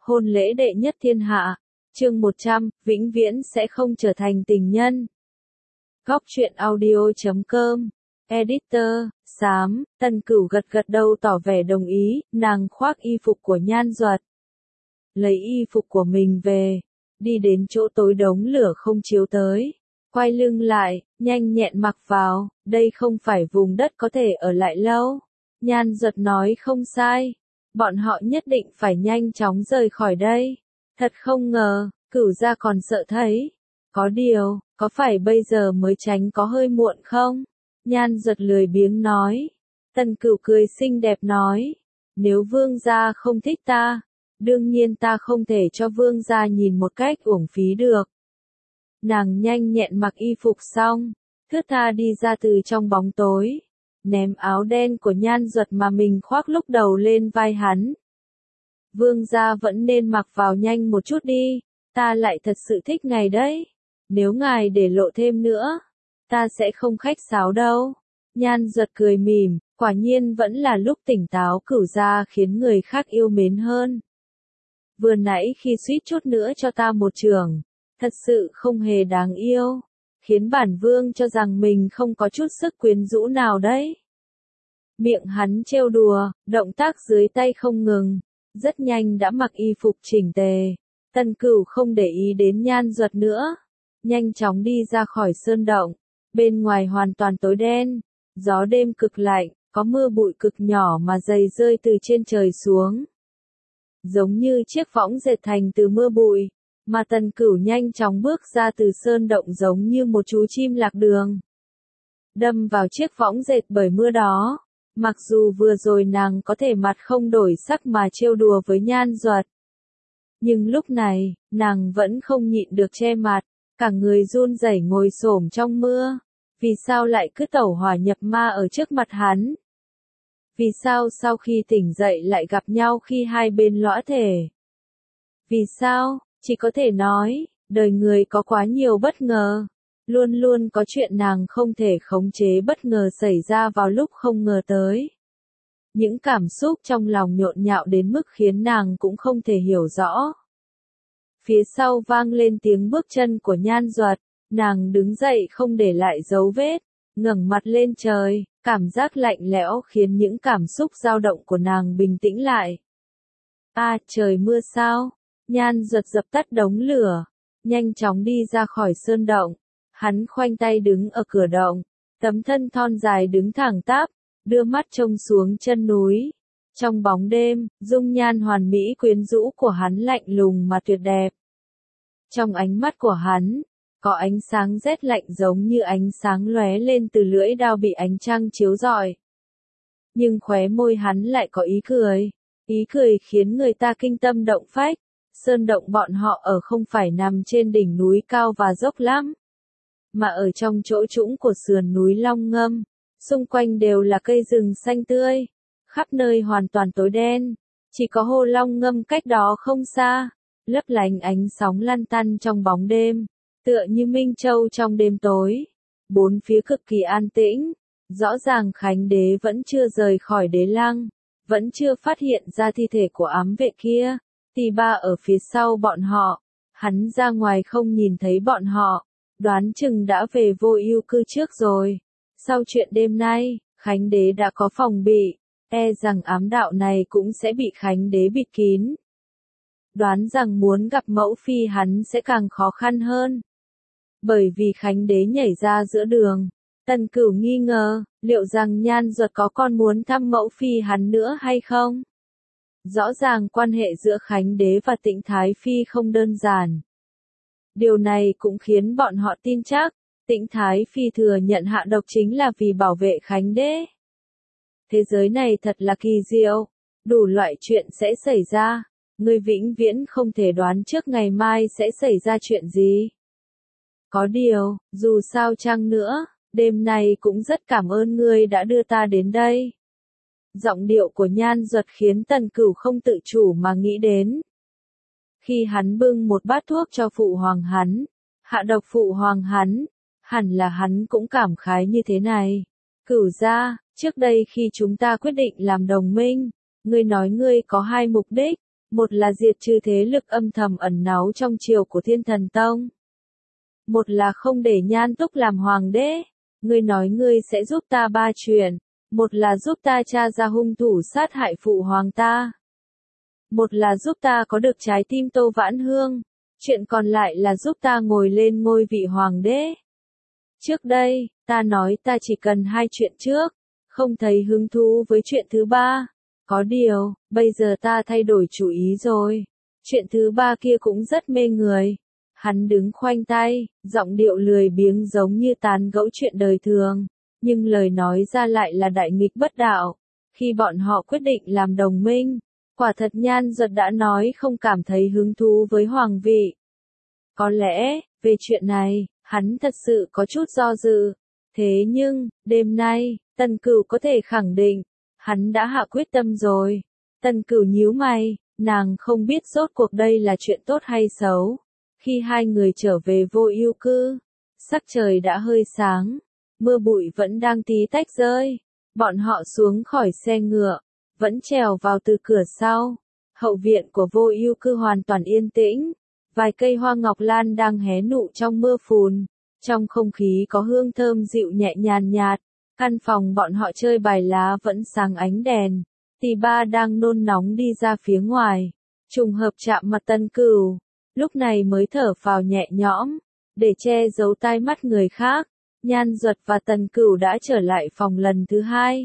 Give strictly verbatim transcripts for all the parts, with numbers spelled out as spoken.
hôn lễ đệ nhất thiên hạ. Chương một trăm, vĩnh viễn sẽ không trở thành tình nhân. Góc truyện audio chấm com. Editor, Xám, Tần Cửu gật gật đầu tỏ vẻ đồng ý, nàng khoác y phục của Nhan Duật. Lấy y phục của mình về, đi đến chỗ tối đống lửa không chiếu tới. Quay lưng lại, nhanh nhẹn mặc vào, đây không phải vùng đất có thể ở lại lâu. Nhan Duật nói không sai, bọn họ nhất định phải nhanh chóng rời khỏi đây. Thật không ngờ, Cửu gia còn sợ thấy. Có điều, có phải bây giờ mới tránh có hơi muộn không? Nhan Duật lười biếng nói. Tần Cửu cười xinh đẹp nói, nếu vương gia không thích ta, đương nhiên ta không thể cho vương gia nhìn một cách uổng phí được. Nàng nhanh nhẹn mặc y phục xong, thướt tha đi ra từ trong bóng tối, ném áo đen của Nhan Duật mà mình khoác lúc đầu lên vai hắn. Vương gia vẫn nên mặc vào nhanh một chút đi, ta lại thật sự thích ngài đấy. Nếu ngài để lộ thêm nữa, ta sẽ không khách sáo đâu. Nhan Duật cười mỉm, quả nhiên vẫn là lúc tỉnh táo Cửu gia khiến người khác yêu mến hơn. Vừa nãy khi suýt chút nữa cho ta một chưởng, thật sự không hề đáng yêu, khiến bản vương cho rằng mình không có chút sức quyến rũ nào đấy. Miệng hắn trêu đùa, động tác dưới tay không ngừng, rất nhanh đã mặc y phục chỉnh tề. Tần Cửu không để ý đến Nhan Duật nữa, nhanh chóng đi ra khỏi sơn động. Bên ngoài hoàn toàn tối đen, gió đêm cực lạnh, có mưa bụi cực nhỏ mà dày rơi từ trên trời xuống. Giống như chiếc võng dệt thành từ mưa bụi, mà Tần Cửu nhanh chóng bước ra từ sơn động giống như một chú chim lạc đường. Đâm vào chiếc võng dệt bởi mưa đó, mặc dù vừa rồi nàng có thể mặt không đổi sắc mà trêu đùa với Nhan Duật. Nhưng lúc này, nàng vẫn không nhịn được che mặt, cả người run rẩy ngồi xổm trong mưa. Vì sao lại cứ tẩu hỏa nhập ma ở trước mặt hắn? Vì sao sau khi tỉnh dậy lại gặp nhau khi hai bên lõa thể? Vì sao, chỉ có thể nói, đời người có quá nhiều bất ngờ. Luôn luôn có chuyện nàng không thể khống chế bất ngờ xảy ra vào lúc không ngờ tới. Những cảm xúc trong lòng nhộn nhạo đến mức khiến nàng cũng không thể hiểu rõ. Phía sau vang lên tiếng bước chân của Nhan Duật, nàng đứng dậy không để lại dấu vết, ngẩng mặt lên trời, cảm giác lạnh lẽo khiến những cảm xúc dao động của nàng bình tĩnh lại. À, trời mưa sao? Nhan Duật dập tắt đống lửa, nhanh chóng đi ra khỏi sơn động. Hắn khoanh tay đứng ở cửa động, tấm thân thon dài đứng thẳng tắp, đưa mắt trông xuống chân núi. Trong bóng đêm, dung nhan hoàn mỹ quyến rũ của hắn lạnh lùng mà tuyệt đẹp. Trong ánh mắt của hắn, có ánh sáng rét lạnh giống như ánh sáng lóe lên từ lưỡi dao bị ánh trăng chiếu rọi. Nhưng khóe môi hắn lại có ý cười, ý cười khiến người ta kinh tâm động phách. Sơn động bọn họ ở không phải nằm trên đỉnh núi cao và dốc lắm, mà ở trong chỗ trũng của sườn núi Long Ngâm, xung quanh đều là cây rừng xanh tươi, khắp nơi hoàn toàn tối đen, chỉ có hồ Long Ngâm cách đó không xa, lấp lánh ánh sóng lăn tăn trong bóng đêm, tựa như Minh Châu trong đêm tối. Bốn phía cực kỳ an tĩnh, rõ ràng Khánh Đế vẫn chưa rời khỏi đế lăng, vẫn chưa phát hiện ra thi thể của ám vệ kia. Tỳ Ba ở phía sau bọn họ, hắn ra ngoài không nhìn thấy bọn họ, đoán chừng đã về Vô Ưu cư trước rồi. Sau chuyện đêm nay, Khánh Đế đã có phòng bị, e rằng ám đạo này cũng sẽ bị Khánh Đế bịt kín. Đoán rằng muốn gặp mẫu phi hắn sẽ càng khó khăn hơn. Bởi vì Khánh Đế nhảy ra giữa đường, Tần Cửu nghi ngờ, liệu rằng Nhan Duật có còn muốn thăm mẫu phi hắn nữa hay không? Rõ ràng quan hệ giữa Khánh Đế và Tĩnh Thái Phi không đơn giản. Điều này cũng khiến bọn họ tin chắc, Tĩnh Thái Phi thừa nhận hạ độc chính là vì bảo vệ Khánh Đế. Thế giới này thật là kỳ diệu, đủ loại chuyện sẽ xảy ra, ngươi vĩnh viễn không thể đoán trước ngày mai sẽ xảy ra chuyện gì. Có điều, dù sao chăng nữa, đêm nay cũng rất cảm ơn ngươi đã đưa ta đến đây. Giọng điệu của Nhan Duật khiến Tần Cửu không tự chủ mà nghĩ đến. Khi hắn bưng một bát thuốc cho phụ hoàng hắn, hạ độc phụ hoàng hắn, hẳn là hắn cũng cảm khái như thế này. Cửu gia, trước đây khi chúng ta quyết định làm đồng minh, ngươi nói ngươi có hai mục đích, Một là diệt trừ thế lực âm thầm ẩn náu trong triều của Thiên Thần Tông. Một là không để Nhan Túc làm hoàng đế. Ngươi nói ngươi sẽ giúp ta ba chuyện. Một là giúp ta tra ra hung thủ sát hại phụ hoàng ta. Một là giúp ta có được trái tim Tô Vãn Hương. Chuyện còn lại là giúp ta ngồi lên ngôi vị hoàng đế. Trước đây, ta nói ta chỉ cần hai chuyện trước. Không thấy hứng thú với chuyện thứ ba. Có điều, bây giờ ta thay đổi chủ ý rồi. Chuyện thứ ba kia cũng rất mê người. Hắn đứng khoanh tay, giọng điệu lười biếng giống như tán gẫu chuyện đời thường. Nhưng lời nói ra lại là đại nghịch bất đạo. Khi bọn họ quyết định làm đồng minh, quả thật Nhan Duật đã nói không cảm thấy hứng thú với hoàng vị. Có lẽ, về chuyện này, hắn thật sự có chút do dự. Thế nhưng, đêm nay, Tần Cửu có thể khẳng định, hắn đã hạ quyết tâm rồi. Tần Cửu nhíu mày, nàng không biết rốt cuộc đây là chuyện tốt hay xấu. Khi hai người trở về Vô Ưu Cư, sắc trời đã hơi sáng, mưa bụi vẫn đang tí tách rơi. Bọn họ xuống khỏi xe ngựa, vẫn trèo vào từ cửa sau. Hậu viện của Vô Ưu Cư hoàn toàn yên tĩnh, vài cây hoa ngọc lan đang hé nụ trong mưa phùn. Trong không khí có hương thơm dịu nhẹ nhàn nhạt. Căn phòng bọn họ chơi bài lá vẫn sáng ánh đèn. Tỳ Ba đang nôn nóng đi ra phía ngoài, trùng hợp chạm mặt Tần Cửu, lúc này mới thở phào nhẹ nhõm, để che giấu tai mắt người khác. Nhan Duật và Tần Cửu đã trở lại phòng lần thứ hai.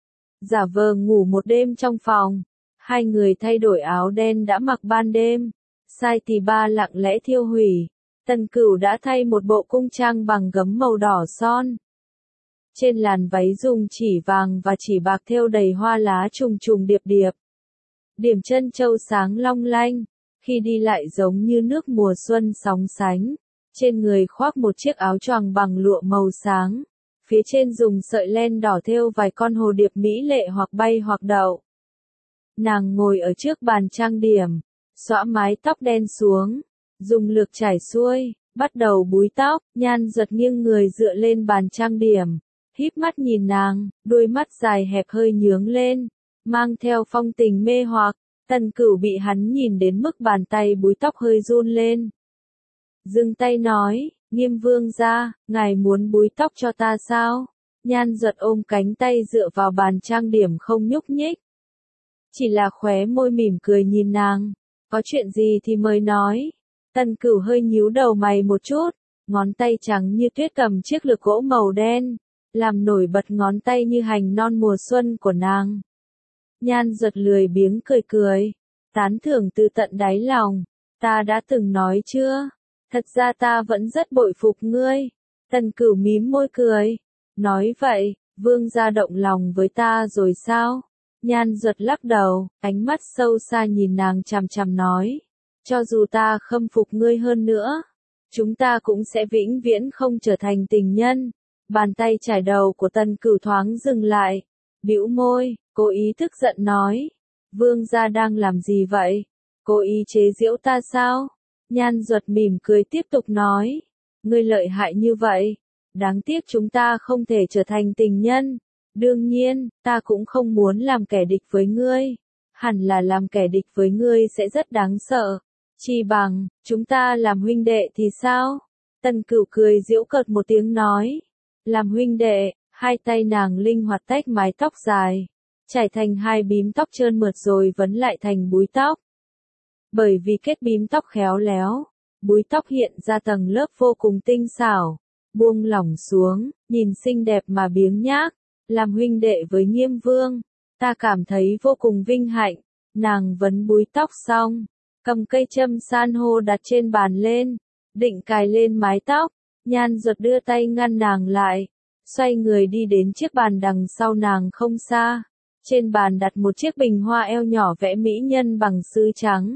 Giả vờ ngủ một đêm trong phòng, hai người thay đổi áo đen đã mặc ban đêm. Sai Tỳ Ba lặng lẽ thiêu hủy. Tần Cửu đã thay một bộ cung trang bằng gấm màu đỏ son. Trên làn váy dùng chỉ vàng và chỉ bạc thêu đầy hoa lá trùng trùng điệp điệp. Điểm chân châu sáng long lanh, khi đi lại giống như nước mùa xuân sóng sánh. Trên người khoác một chiếc áo choàng bằng lụa màu sáng. Phía trên dùng sợi len đỏ thêu vài con hồ điệp mỹ lệ hoặc bay hoặc đậu. Nàng ngồi ở trước bàn trang điểm, xõa mái tóc đen xuống, dùng lược chải xuôi, bắt đầu búi tóc. Nhan Duật nghiêng người dựa lên bàn trang điểm, híp mắt nhìn nàng, đôi mắt dài hẹp hơi nhướng lên, mang theo phong tình mê hoặc. Tần Cửu bị hắn nhìn đến mức bàn tay búi tóc hơi run lên. Dừng tay nói, Nghiêm vương gia, ngài muốn búi tóc cho ta sao? Nhan Duật ôm cánh tay dựa vào bàn trang điểm không nhúc nhích. Chỉ là khóe môi mỉm cười nhìn nàng, có chuyện gì thì mời nói. Tần Cửu hơi nhíu đầu mày một chút, ngón tay trắng như tuyết cầm chiếc lược gỗ màu đen, làm nổi bật ngón tay như hành non mùa xuân của nàng. Nhan Duật lười biếng cười cười, tán thưởng từ tận đáy lòng, ta đã từng nói chưa? Thật ra ta vẫn rất bội phục ngươi. Tần Cửu mím môi cười, nói vậy, vương gia động lòng với ta rồi sao? Nhan Duật lắc đầu, ánh mắt sâu xa nhìn nàng chằm chằm nói, cho dù ta khâm phục ngươi hơn nữa, chúng ta cũng sẽ vĩnh viễn không trở thành tình nhân. Bàn tay chải đầu của Tần Cửu thoáng dừng lại, bĩu môi, cố ý tức giận nói, vương gia đang làm gì vậy? Cố ý chế giễu ta sao? Nhan Duật mỉm cười tiếp tục nói, ngươi lợi hại như vậy, đáng tiếc chúng ta không thể trở thành tình nhân. Đương nhiên, ta cũng không muốn làm kẻ địch với ngươi. Hẳn là làm kẻ địch với ngươi sẽ rất đáng sợ. Chi bằng, chúng ta làm huynh đệ thì sao? Tần Cửu cười giễu cợt một tiếng nói. Làm huynh đệ, hai tay nàng linh hoạt tách mái tóc dài, trải thành hai bím tóc trơn mượt rồi vấn lại thành búi tóc. Bởi vì kết bím tóc khéo léo, búi tóc hiện ra tầng lớp vô cùng tinh xảo, buông lỏng xuống, nhìn xinh đẹp mà biếng nhác. Làm huynh đệ với Nghiêm vương, ta cảm thấy vô cùng vinh hạnh. Nàng vấn búi tóc xong, cầm cây châm san hô đặt trên bàn lên, định cài lên mái tóc. Nhan Duật đưa tay ngăn nàng lại, xoay người đi đến chiếc bàn đằng sau nàng không xa. Trên bàn đặt một chiếc bình hoa eo nhỏ vẽ mỹ nhân bằng sứ trắng.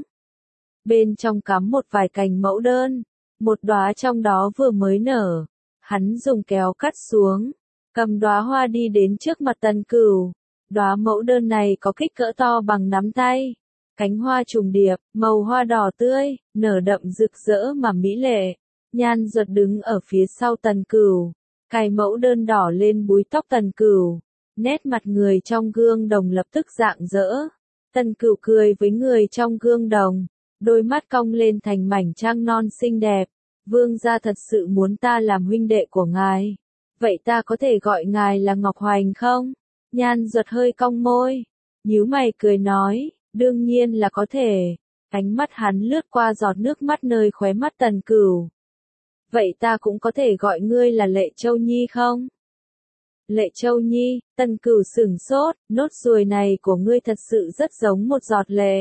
Bên trong cắm một vài cành mẫu đơn, một đóa trong đó vừa mới nở. Hắn dùng kéo cắt xuống, cầm đóa hoa đi đến trước mặt Tần Cửu. Đóa mẫu đơn này có kích cỡ to bằng nắm tay, cánh hoa trùng điệp, màu hoa đỏ tươi, nở đậm rực rỡ mà mỹ lệ. Nhan Duật đứng ở phía sau Tần Cửu, cài mẫu đơn đỏ lên búi tóc Tần Cửu, nét mặt người trong gương đồng lập tức rạng rỡ. Tần Cửu cười với người trong gương đồng, đôi mắt cong lên thành mảnh trăng non xinh đẹp. Vương gia thật sự muốn ta làm huynh đệ của ngài. Vậy ta có thể gọi ngài là Ngọc Hoành không? Nhan Duật hơi cong môi, nhíu mày cười nói, đương nhiên là có thể. Ánh mắt hắn lướt qua giọt nước mắt nơi khóe mắt Tần Cửu. Vậy ta cũng có thể gọi ngươi là Lệ Châu Nhi không? Lệ Châu Nhi, Tần Cửu sửng sốt, nốt ruồi này của ngươi thật sự rất giống một giọt lệ.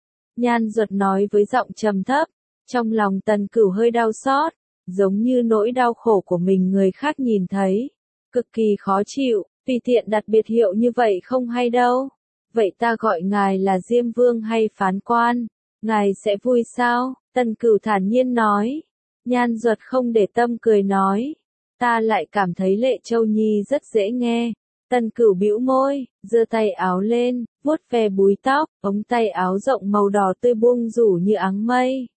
Nhan Duật nói với giọng trầm thấp, trong lòng Tần Cửu hơi đau xót, giống như nỗi đau khổ của mình người khác nhìn thấy. Cực kỳ khó chịu, tùy tiện đặt biệt hiệu như vậy không hay đâu. Vậy ta gọi ngài là Diêm Vương hay Phán Quan, ngài sẽ vui sao? Tần Cửu thản nhiên nói. Nhan Duật không để tâm cười nói, ta lại cảm thấy Lệ Châu Nhi rất dễ nghe. Tần Cửu bĩu môi, giơ tay áo lên, vuốt ve búi tóc, ống tay áo rộng màu đỏ tươi buông rủ như áng mây.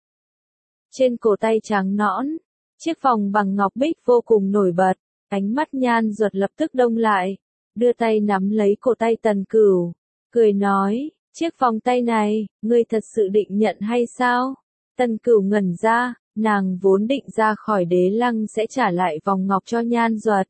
Trên cổ tay trắng nõn, chiếc vòng bằng ngọc bích vô cùng nổi bật, ánh mắt Nhan Duật lập tức đông lại, đưa tay nắm lấy cổ tay Tần Cửu, cười nói, chiếc vòng tay này, ngươi thật sự định nhận hay sao? Tần Cửu ngẩn ra, nàng vốn định ra khỏi đế lăng sẽ trả lại vòng ngọc cho Nhan Duật.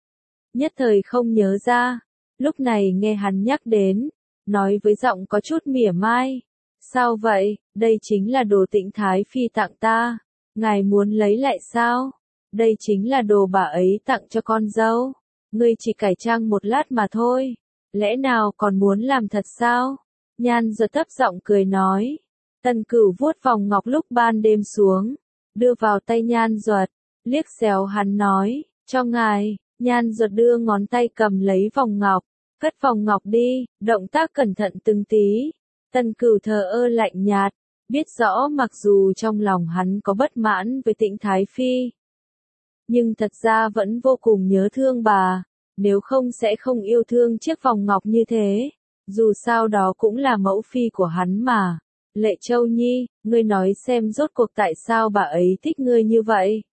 Nhất thời không nhớ ra, lúc này nghe hắn nhắc đến, nói với giọng có chút mỉa mai. Sao vậy, đây chính là đồ Tĩnh Thái Phi tặng ta, ngài muốn lấy lại sao? Đây chính là đồ bà ấy tặng cho con dâu, ngươi chỉ cải trang một lát mà thôi, lẽ nào còn muốn làm thật sao? Nhan Duật thấp giọng cười nói. Tần Cửu vuốt vòng ngọc lúc ban đêm xuống, đưa vào tay Nhan Duật, liếc xéo hắn nói, cho ngài. Nhan Duật đưa ngón tay cầm lấy vòng ngọc, cất vòng ngọc đi, động tác cẩn thận từng tí. Tần Cửu thờ ơ lạnh nhạt, biết rõ mặc dù trong lòng hắn có bất mãn với Tĩnh Thái Phi, nhưng thật ra vẫn vô cùng nhớ thương bà, nếu không sẽ không yêu thương chiếc vòng ngọc như thế, dù sao đó cũng là mẫu phi của hắn mà. Lệ Châu Nhi, ngươi nói xem rốt cuộc tại sao bà ấy thích ngươi như vậy?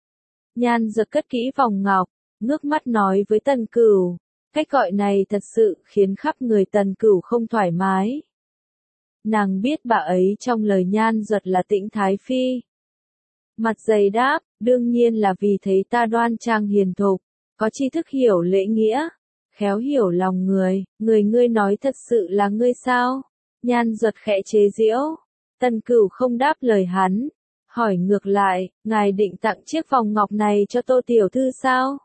Nhan Duật cất kỹ vòng ngọc, ngước mắt nói với Tần Cửu, cách gọi này thật sự khiến khắp người Tần Cửu không thoải mái. Nàng biết bà ấy trong lời Nhan Duật là Tĩnh Thái Phi. Mặt dày đáp, đương nhiên là vì thấy ta đoan trang hiền thục, có tri thức hiểu lễ nghĩa, khéo hiểu lòng người, người ngươi nói thật sự là ngươi sao? Nhan Duật khẽ chế giễu, Tần Cửu không đáp lời hắn, hỏi ngược lại, ngài định tặng chiếc vòng ngọc này cho Tô tiểu thư sao?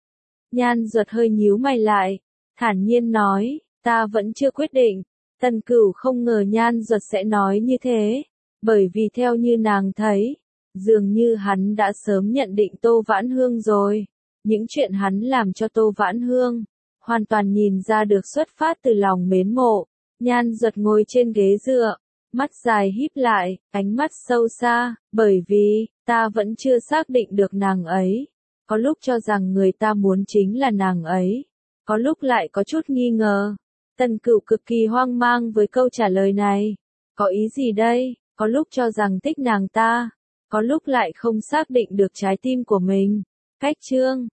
Nhan Duật hơi nhíu mày lại, thản nhiên nói, ta vẫn chưa quyết định. Tần Cửu không ngờ Nhan Duật sẽ nói như thế, bởi vì theo như nàng thấy, dường như hắn đã sớm nhận định Tô Vãn Hương rồi. Những chuyện hắn làm cho Tô Vãn Hương, hoàn toàn nhìn ra được xuất phát từ lòng mến mộ. Nhan Duật ngồi trên ghế dựa, mắt dài híp lại, ánh mắt sâu xa, bởi vì, ta vẫn chưa xác định được nàng ấy. Có lúc cho rằng người ta muốn chính là nàng ấy, có lúc lại có chút nghi ngờ. Tần Cửu cực kỳ hoang mang với câu trả lời này. Có ý gì đây? Có lúc cho rằng thích nàng ta, có lúc lại không xác định được trái tim của mình. Cách chương